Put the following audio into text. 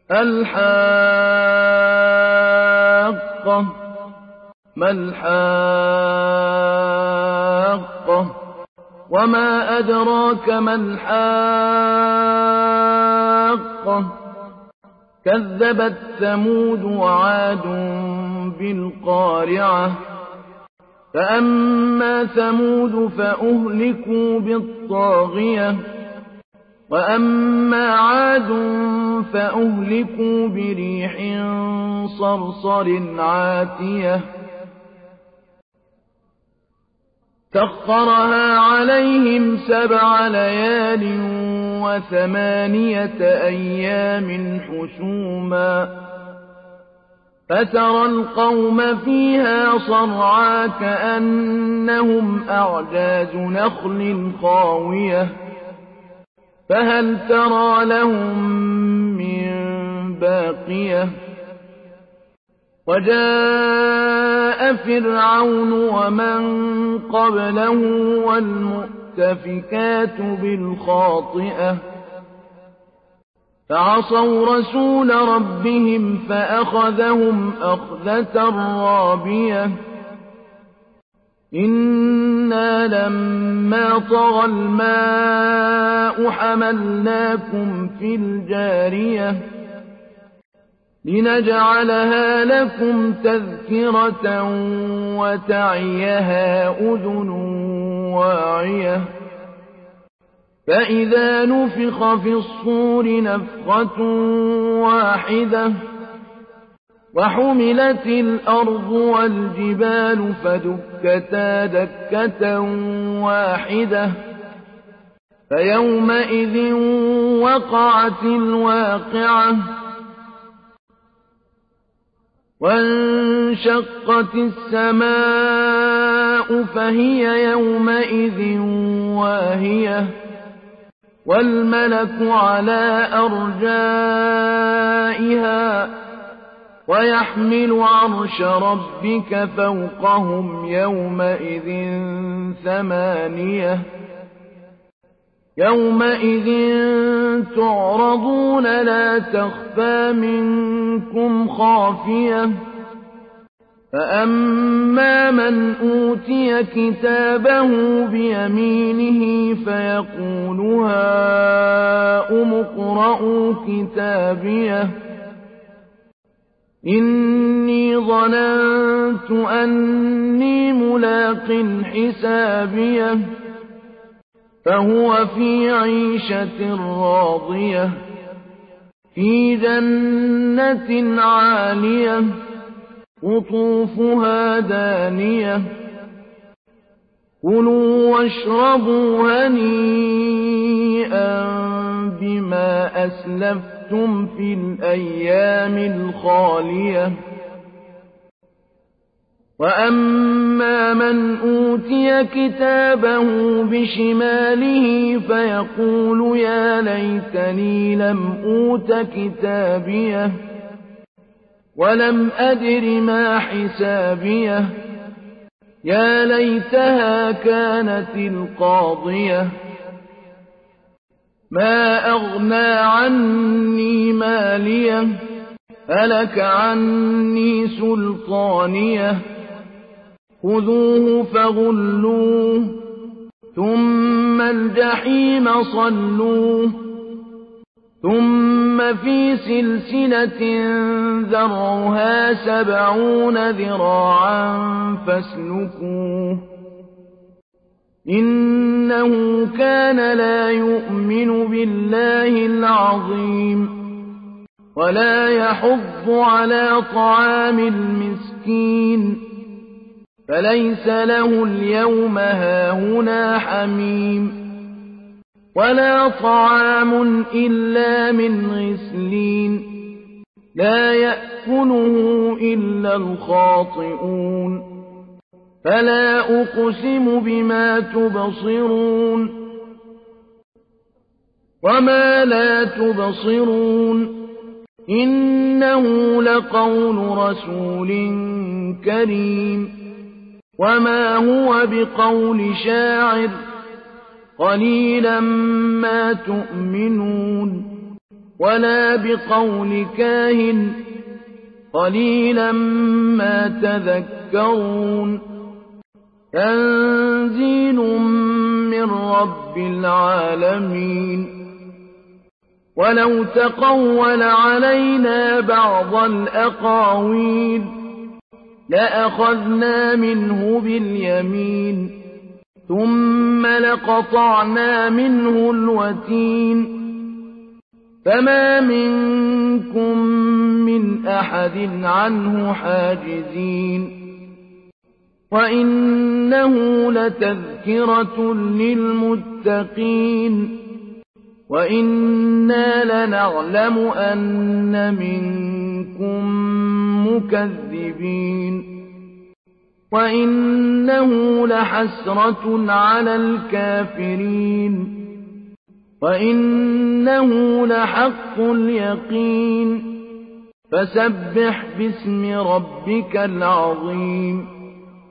الحاقة ما الحاقة وما أدراك ما الحاقة كذبت ثمود وعاد بالقارعة فأما ثمود فأهلكوا بالطاغية وأما عاد فأهلكوا بريح صرصر عاتية سخرها عليهم 7 ليال و8 أيام حسوما فترى القوم فيها صرعى كأنهم أعجاز نخل خاوية فهل ترى لهم من باقية وجاء فرعون ومن قبله والمؤتفكات بالخاطئة فعصوا رسول ربهم فأخذهم أخذة رابية إنا لما طغى الماء حملناكم في الجارية لنجعلها لكم تذكرة وتعيها أذن واعية فإذا نفخ في الصور نفخة واحدة وحملت الأرض والجبال فدكتا دكة واحدة فيومئذ وقعت الواقعة وانشقت السماء فهي يومئذ واهية والملك على أرجائها ويحمل عرش ربك فوقهم يومئذ 8 يومئذ تعرضون لا تخفى منكم خافية فأما من أوتي كتابه بيمينه فيقول هاؤم اقرءوا كتابيه إني ظننت أني ملاق حسابيه فهو في عيشة راضية في جنة عالية قطوفها دانية كلوا واشربوا هنيئا بما أسلفتم في الأيام الخالية وأما من أوتي كتابه بشماله فيقول يا ليتني لم أوت كتابيه ولم أدر ما حسابيه يا ليتها كانت القاضية ما أغنى عني ماليه هلك عني سلطانيه خذوه فغلوه ثم الجحيم صلوه ثم في سلسلة ذرعها 70 ذراعا فاسلكوه إنه كان لا يؤمن بالله العظيم ولا يحض على طعام المسكين فليس له اليوم هاهنا حميم ولا طعام إلا من غسلين لا يأكله إلا الخاطئون فلا أقسم بما تبصرون وما لا تبصرون إنه لقول رسول كريم وما هو بقول شاعر قليلا ما تؤمنون ولا بقول كاهن قليلا ما تذكرون تنزيل من رب العالمين ولو تقول علينا بعض الأقاويل لأخذنا منه باليمين ثم لقطعنا منه الوتين فما منكم من أحد عنه حاجزين وإنه لتذكرة للمتقين وإنا لنعلم أن منكم مكذبين وإنه لحسرة على الكافرين وإنه لحق اليقين فسبح باسم ربك العظيم